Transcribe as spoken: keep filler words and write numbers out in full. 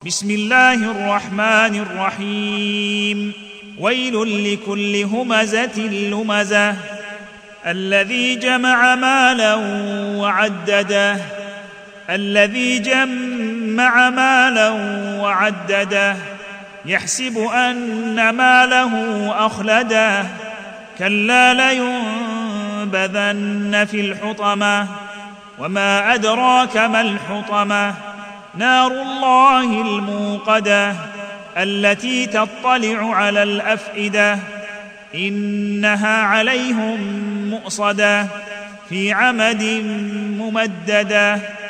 بسم الله الرحمن الرحيم ويل لكل همزة لمزة الذي جمع مالا وعدده الذي جمع مالا وعدده يحسب أن ماله أخلده كلا لينبذن في الحطمة وما أدراك ما الحطمة نار الله الموقدة التي تطلع على الأفئدة إنها عليهم مؤصدة في عمد ممددة.